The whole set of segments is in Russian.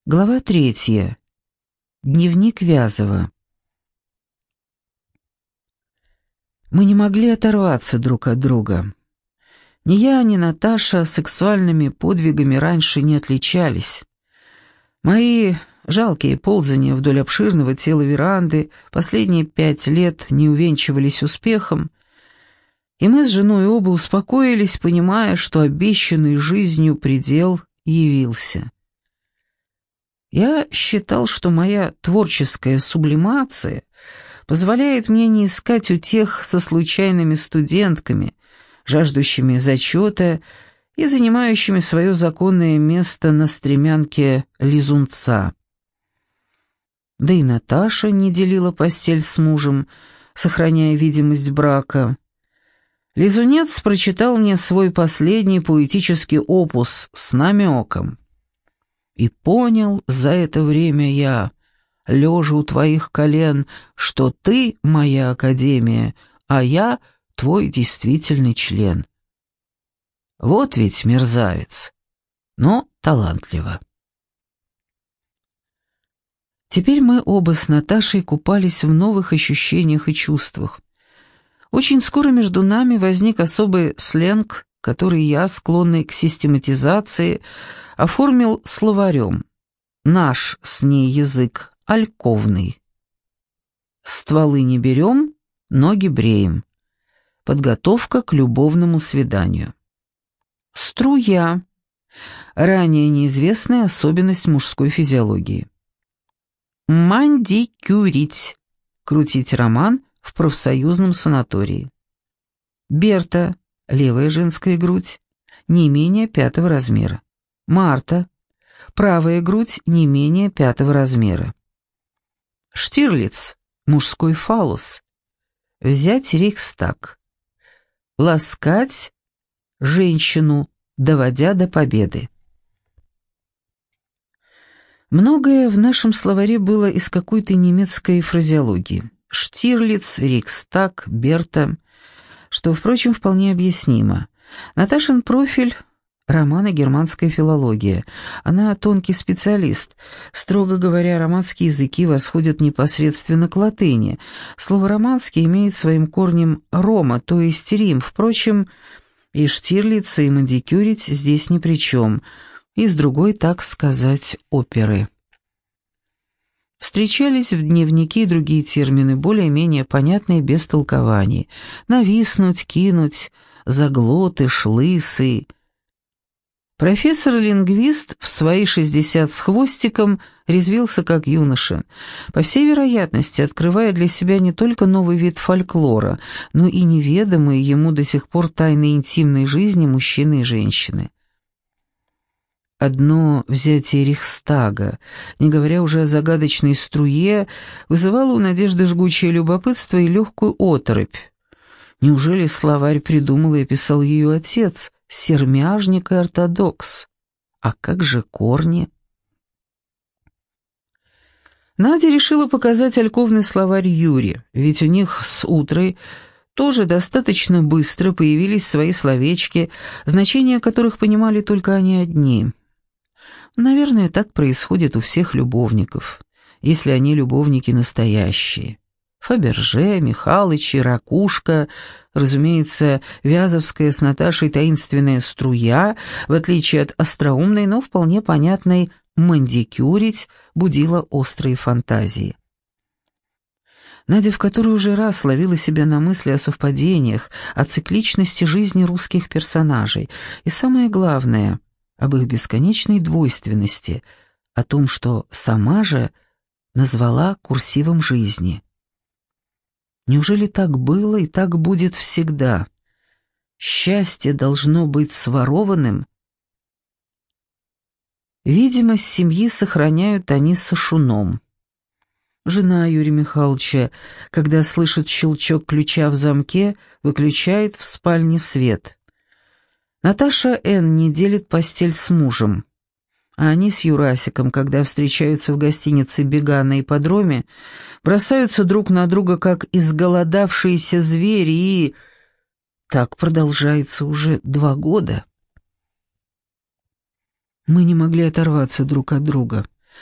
Глава 3. Дневник Вязова. Мы не могли оторваться друг от друга. Ни я, ни Наташа сексуальными подвигами раньше не отличались. Мои жалкие ползания вдоль обширного тела веранды последние 5 лет не увенчивались успехом, и мы с женой оба успокоились, понимая, что обещанный жизнью предел явился. Я считал, что моя творческая сублимация позволяет мне не искать утех со случайными студентками, жаждущими зачета и занимающими свое законное место на стремянке лизунца. Да и Наташа не делила постель с мужем, сохраняя видимость брака. Лизунец прочитал мне свой последний поэтический опус с намеком. И понял за это время я, лежа у твоих колен, что ты моя академия, а я твой действительный член. Вот ведь мерзавец, но талантливо. Теперь мы оба с Наташей купались в новых ощущениях и чувствах. Очень скоро между нами возник особый сленг, который я, склонный к систематизации, оформил словарем. Наш с ней язык альковный. Стволы не берем, ноги бреем. Подготовка к любовному свиданию. Струя. Ранее неизвестная особенность мужской физиологии. Мандикюрить. Крутить роман в профсоюзном санатории. Берта. Левая женская грудь. Не менее 5 размера. Марта. Правая грудь не менее 5 размера. Штирлиц. Мужской фаллос. Взять Рейхстаг. Ласкать женщину, доводя до победы. Многое в нашем словаре было из какой-то немецкой фразеологии. Штирлиц, Рейхстаг, Берта, что, впрочем, вполне объяснимо. Наташин профиль — роман и германская филология. Она тонкий специалист. Строго говоря, романские языки восходят непосредственно к латыни. Слово «романский» имеет своим корнем «Рома», то есть Рим. Впрочем, и Штирлиц, и мандикюрить здесь ни при чем. И с другой, так сказать, оперы. Встречались в дневнике и другие термины, более-менее понятные без толкований. Нависнуть, кинуть, заглотыш, лысый. Профессор-лингвист в свои 60 с хвостиком резвился как юноша, по всей вероятности открывая для себя не только новый вид фольклора, но и неведомые ему до сих пор тайны интимной жизни мужчины и женщины. Одно взятие Рейхстага, не говоря уже о загадочной струе, вызывало у Надежды жгучее любопытство и легкую оторопь. Неужели словарь придумал и описал ее отец, сермяжник и ортодокс? А как же корни? Надя решила показать альковный словарь Юре, ведь у них с Утрой тоже достаточно быстро появились свои словечки, значения которых понимали только они одни. Наверное, так происходит у всех любовников, если они любовники настоящие. Фаберже, Михалыч, Ракушка, разумеется, Вязовская с Наташей таинственная струя, в отличие от остроумной, но вполне понятной «мандикюрить», будила острые фантазии. Надя в который уже раз ловила себя на мысли о совпадениях, о цикличности жизни русских персонажей, и самое главное — об их бесконечной двойственности, о том, что сама же назвала курсивом жизни. Неужели так было и так будет всегда? Счастье должно быть сворованным? Видимость семьи сохраняют они с Шуном. Жена Юрия Михайловича, когда слышит щелчок ключа в замке, выключает в спальне свет. Наташа Н. не делит постель с мужем, а они с Юрасиком, когда встречаются в гостинице «Бега» на ипподроме, бросаются друг на друга, как изголодавшиеся звери, и так продолжается уже 2 года. Мы не могли оторваться друг от друга.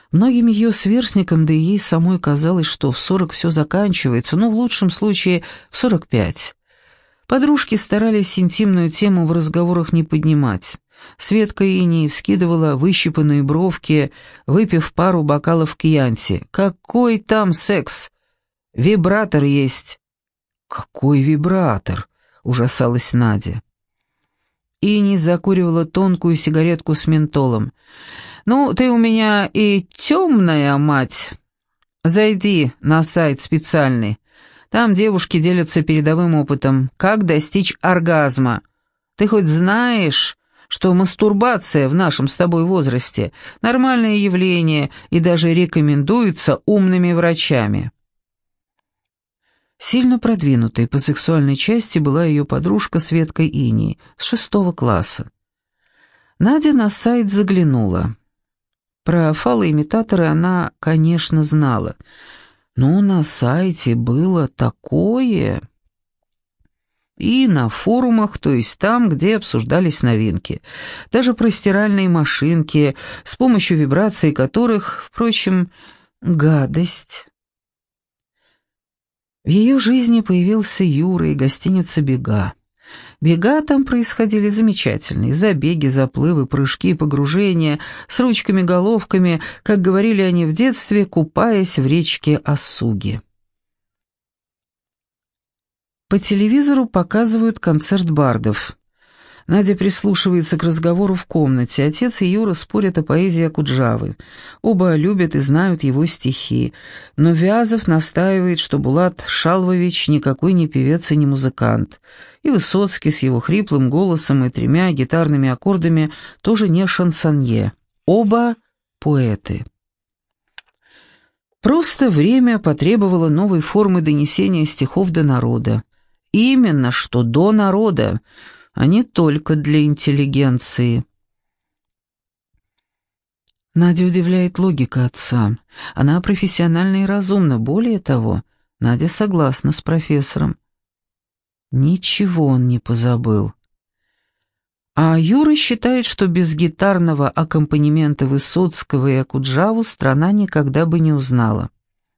Многим ее сверстникам, да и ей самой казалось, что в 40 все заканчивается, в лучшем случае в 45. Подружки старались интимную тему в разговорах не поднимать. Светка иней вскидывала выщипанные бровки, выпив пару бокалов кьянти. «Какой там секс? Вибратор есть». «Какой вибратор?» — ужасалась Надя. Иней закуривала тонкую сигаретку с ментолом. «Ну, ты у меня и темная мать. Зайди на сайт специальный. Там девушки делятся передовым опытом, как достичь оргазма. Ты хоть знаешь, что мастурбация в нашем с тобой возрасте — нормальное явление и даже рекомендуется умными врачами?» Сильно продвинутой по сексуальной части была ее подружка Светка Иней с 6 класса. Надя на сайт заглянула. Про фалоимитаторы она, конечно, знала, но на сайте было такое. И на форумах, то есть там, где обсуждались новинки. Даже про стиральные машинки, с помощью вибраций которых, впрочем, гадость. В ее жизни появился Юра и гостиница «Бега». Бега там происходили замечательные: забеги, заплывы, прыжки, погружения с ручками-головками, как говорили они в детстве, купаясь в речке Осуги. По телевизору показывают концерт бардов. Надя прислушивается к разговору в комнате. Отец и Юра спорят о поэзии Окуджавы. Оба любят и знают его стихи. Но Вязов настаивает, что Булат Шалвович никакой не певец и не музыкант. И Высоцкий с его хриплым голосом и 3 гитарными аккордами тоже не шансонье. Оба поэты. Просто время потребовало новой формы донесения стихов до народа. Именно что до народа, а не только для интеллигенции. Надя удивляет логика отца. Она профессиональна и разумна. Более того, Надя согласна с профессором. Ничего он не позабыл. А Юра считает, что без гитарного аккомпанемента Высоцкого и Окуджаву страна никогда бы не узнала.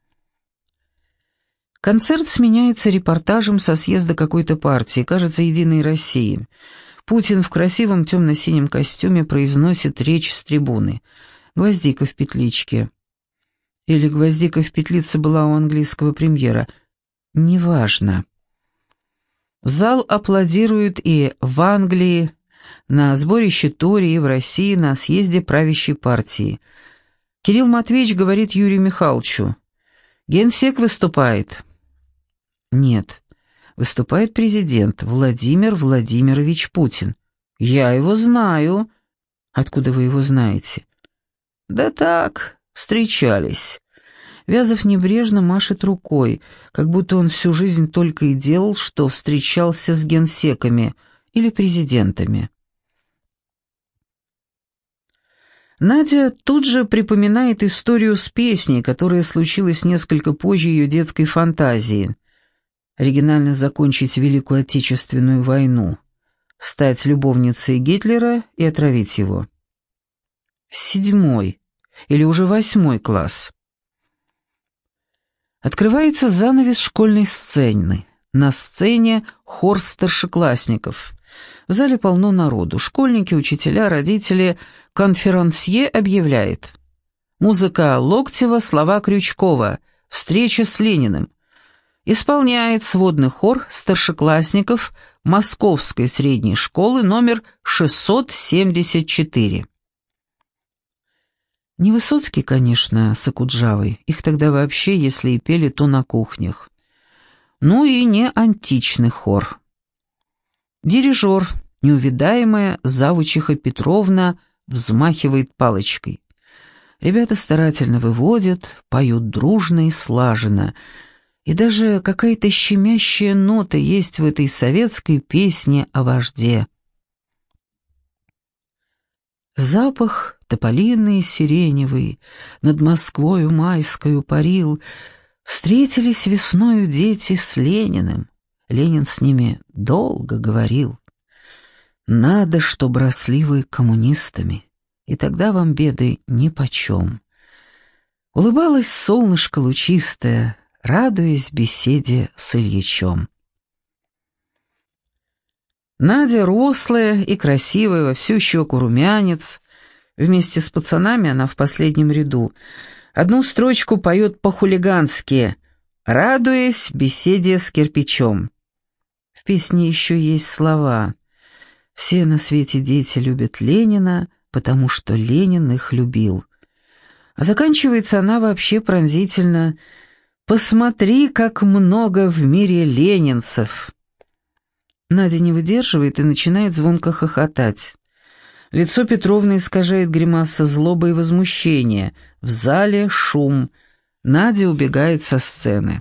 Концерт сменяется репортажем со съезда какой-то партии, кажется, «Единой России». Путин в красивом темно-синем костюме произносит речь с трибуны. Гвоздика в петличке. Или гвоздика в петлице была у английского премьера. Неважно. Зал аплодирует и в Англии, на сборище Тори, и в России, на съезде правящей партии. Кирилл Матвеевич говорит Юрию Михайловичу: «Генсек выступает». Нет, выступает президент Владимир Владимирович Путин. «Я его знаю». «Откуда вы его знаете?» «Да так, встречались». Вязов небрежно машет рукой, как будто он всю жизнь только и делал, что встречался с генсеками или президентами. Надя тут же припоминает историю с песней, которая случилась несколько позже ее детской фантазии. Оригинально закончить Великую Отечественную войну, стать любовницей Гитлера и отравить его. 7 или уже 8 класс. Открывается занавес школьной сцены. На сцене хор старшеклассников. В зале полно народу. Школьники, учителя, родители. Конферансье объявляет: музыка Локтева, слова Крючкова, встреча с Лениным. Исполняет сводный хор старшеклассников Московской средней школы номер 674. Не Высоцкий, конечно, с Окуджавой. Их тогда вообще, если и пели, то на кухнях. Ну и не античный хор. Дирижер, неувидаемая завучиха Петровна, взмахивает палочкой. Ребята старательно выводят, поют дружно и слаженно. И даже какая-то щемящая нота есть в этой советской песне о вожде. Запах тополиный и сиреневый над Москвою майскою парил. Встретились весною дети с Лениным. Ленин с ними долго говорил. Надо, чтоб росли вы коммунистами, и тогда вам беды нипочем. Улыбалось солнышко лучистое, радуясь беседе с Ильичом. Надя рослая и красивая, во всю щеку румянец. Вместе с пацанами она в последнем ряду. Одну строчку поет по-хулигански, радуясь беседе с кирпичом. В песне еще есть слова: «Все на свете дети любят Ленина, потому что Ленин их любил». А заканчивается она вообще пронзительно: «Посмотри, как много в мире ленинцев». Надя не выдерживает и начинает звонко хохотать. Лицо Петровны искажает гримаса злобы и возмущения. В зале шум. Надя убегает со сцены.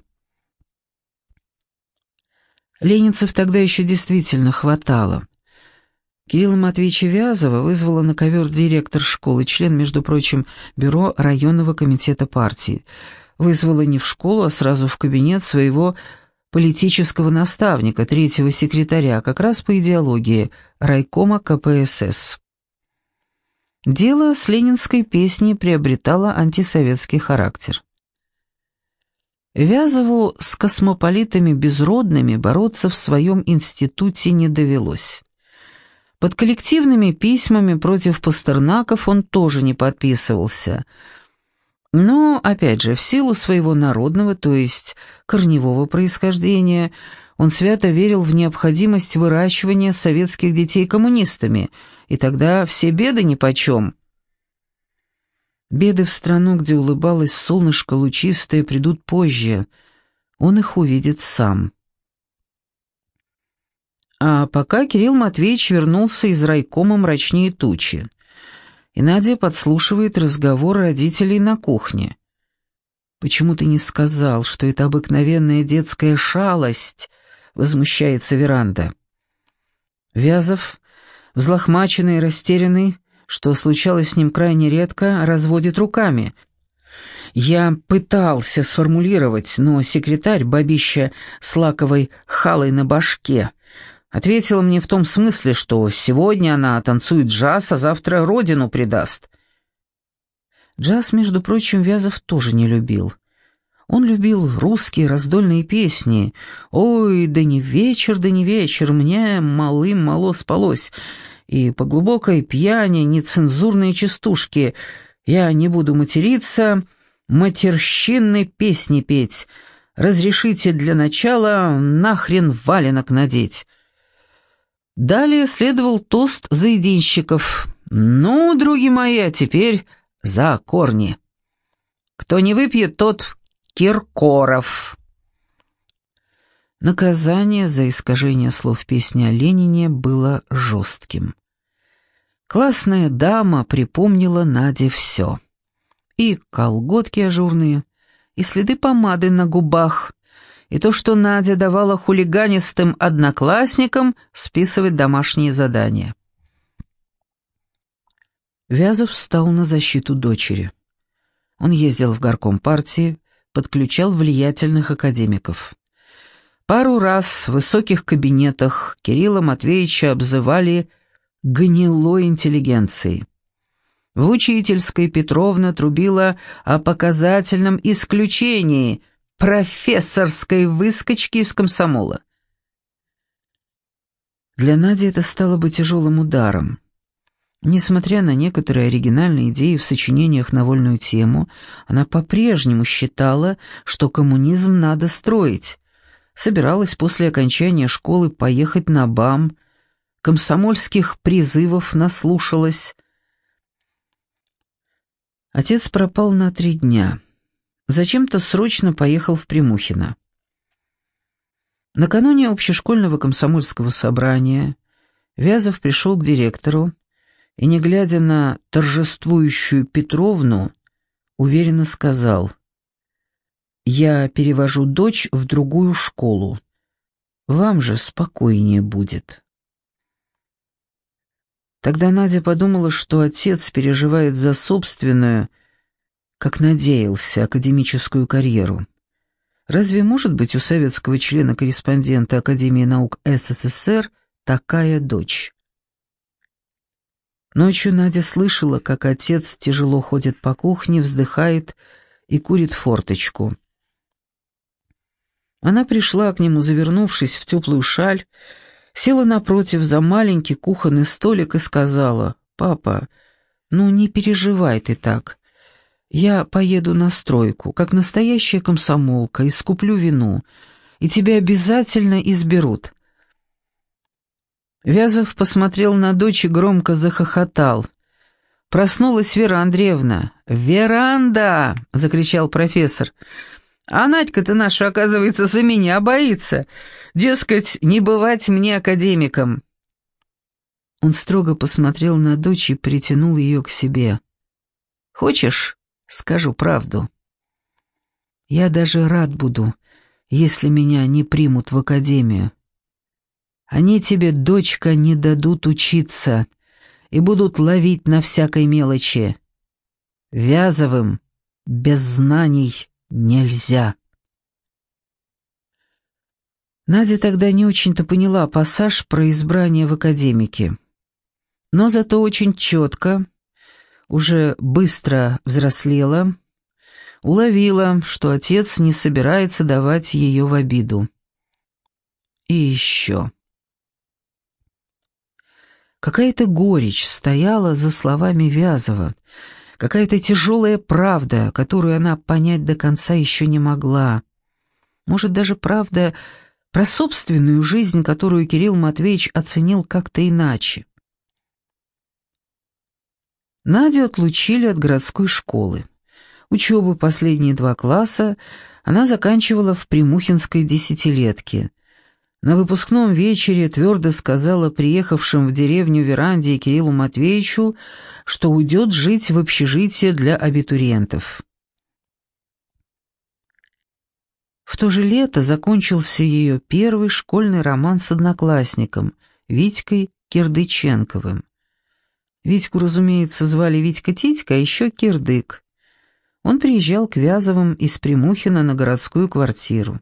Ленинцев тогда еще действительно хватало. Кирилла Матвеевича Вязова вызвала на ковер директор школы, член, между прочим, бюро районного комитета партии. Вызвала не в школу, а сразу в кабинет своего политического наставника, третьего секретаря, как раз по идеологии, райкома КПСС. Дело с ленинской песней приобретало антисоветский характер. Вязову с космополитами безродными бороться в своем институте не довелось. Под коллективными письмами против пастернаков он тоже не подписывался. Но, опять же, в силу своего народного, то есть корневого происхождения, он свято верил в необходимость выращивания советских детей коммунистами, и тогда все беды нипочем. Беды в страну, где улыбалось солнышко лучистое, придут позже. Он их увидит сам. А пока Кирилл Матвеевич вернулся из райкома мрачнее тучи, и Надя подслушивает разговор родителей на кухне. «Почему ты не сказал, что это обыкновенная детская шалость?» — возмущается веранда. Вязов, взлохмаченный и растерянный, что случалось с ним крайне редко, разводит руками. Я пытался сформулировать, но секретарь, бабища с лаковой халой на башке, ответила мне в том смысле, что сегодня она танцует джаз, а завтра родину предаст. Джаз, между прочим, Вязов тоже не любил. Он любил русские раздольные песни. «Ой, да не вечер, мне малым мало спалось». И по глубокой пьяни нецензурные частушки. Я не буду материться, матерщинной песни петь. Разрешите для начала нахрен валенок надеть. Далее следовал тост заединщиков. «Ну, други мои, а теперь за корни. Кто не выпьет, тот Киркоров». Наказание за искажение слов песни о Ленине было жестким. Классная дама припомнила Наде все. И колготки ажурные, и следы помады на губах, и то, что Надя давала хулиганистым одноклассникам списывать домашние задания. Вязов встал на защиту дочери. Он ездил в горком партии, подключал влиятельных академиков. Пару раз в высоких кабинетах Кирилла Матвеевича обзывали «гнилой интеллигенцией». В учительской Петровна трубила о показательном исключении профессорской выскочки из комсомола. Для Нади это стало бы тяжелым ударом. Несмотря на некоторые оригинальные идеи в сочинениях на вольную тему, она по-прежнему считала, что коммунизм надо строить. Собиралась после окончания школы поехать на БАМ, комсомольских призывов наслушалась. Отец пропал на 3 дня. Зачем-то срочно поехал в Прямухино. Накануне общешкольного комсомольского собрания Вязов пришел к директору и, не глядя на торжествующую Петровну, уверенно сказал: «Я перевожу дочь в другую школу. Вам же спокойнее будет». Тогда Надя подумала, что отец переживает за собственную, как надеялся, академическую карьеру. Разве может быть у советского члена-корреспондента Академии наук СССР такая дочь? Ночью Надя слышала, как отец тяжело ходит по кухне, вздыхает и курит форточку. Она пришла к нему, завернувшись в теплую шаль, села напротив за маленький кухонный столик и сказала: «Папа, ну не переживай ты так. Я поеду на стройку, как настоящая комсомолка, и скуплю вину, и тебя обязательно изберут». Вязов посмотрел на дочь и громко захохотал. Проснулась Вера Андреевна. «Веранда!» — закричал профессор. «А Надька-то наша, оказывается, за меня боится. Дескать, не бывать мне академиком». Он строго посмотрел на дочь и притянул ее к себе. «Хочешь, скажу правду? Я даже рад буду, если меня не примут в академию. Они тебе, дочка, не дадут учиться и будут ловить на всякой мелочи. Вязовым без знаний нельзя». Надя тогда не очень-то поняла пассаж про избрание в академике, но зато очень четко, уже быстро взрослела, уловила, что отец не собирается давать ее в обиду. И еще. Какая-то горечь стояла за словами Вязова, какая-то тяжелая правда, которую она понять до конца еще не могла. Может, даже правда про собственную жизнь, которую Кирилл Матвеевич оценил как-то иначе. Надю отлучили от городской школы. Учебу последние 2 класса она заканчивала в Примухинской десятилетке. На выпускном вечере твердо сказала приехавшим в деревню Веранде и Кириллу Матвеевичу, что уйдет жить в общежитие для абитуриентов. В то же лето закончился ее первый школьный роман с одноклассником, Витькой Кирдыченковым. Витьку, разумеется, звали Витька-Титька, а еще Кирдык. Он приезжал к Вязовым из Примухина на городскую квартиру.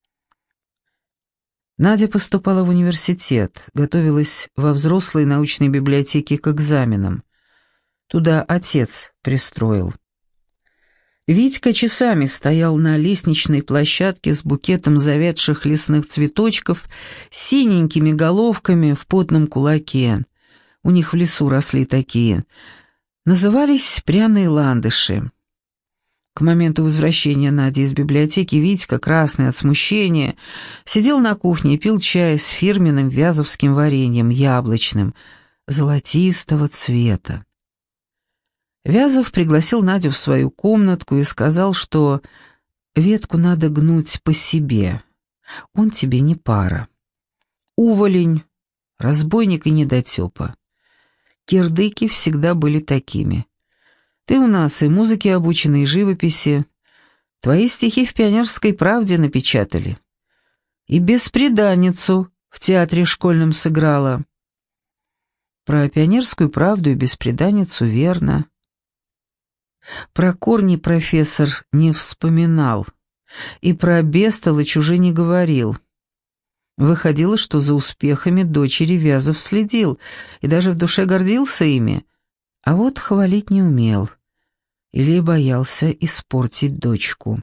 Надя поступала в университет, готовилась во взрослой научной библиотеке к экзаменам. Туда отец пристроил. Витька часами стоял на лестничной площадке с букетом завядших лесных цветочков, синенькими головками в потном кулаке. У них в лесу росли такие. Назывались пряные ландыши. К моменту возвращения Нади из библиотеки Витька, красный от смущения, сидел на кухне и пил чай с фирменным вязовским вареньем, яблочным, золотистого цвета. Вязов пригласил Надю в свою комнатку и сказал, что ветку надо гнуть по себе, он тебе не пара. Уволень, разбойник и недотепа. Кирдыки всегда были такими. Ты у нас и музыке обучена, и живописи. Твои стихи в «Пионерской правде» напечатали. И «Бесприданницу» в театре школьном сыграла. Про «Пионерскую правду» и «Бесприданницу» верно. Про корни профессор не вспоминал, и про бестолочь уже не говорил. Выходило, что за успехами дочери Вязов следил и даже в душе гордился ими, а вот хвалить не умел или боялся испортить дочку.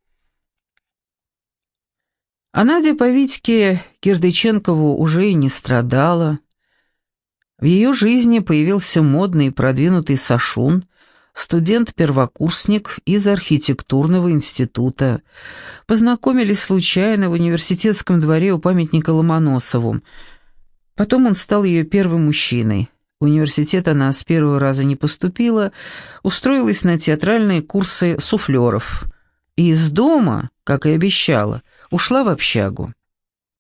А Надя по Витьке Кирдыченкову уже и не страдала. В ее жизни появился модный и продвинутый Сашун, студент-первокурсник из архитектурного института. Познакомились случайно в университетском дворе у памятника Ломоносову. Потом он стал ее первым мужчиной. В университет она с первого раза не поступила, устроилась на театральные курсы суфлеров. И из дома, как и обещала, ушла в общагу.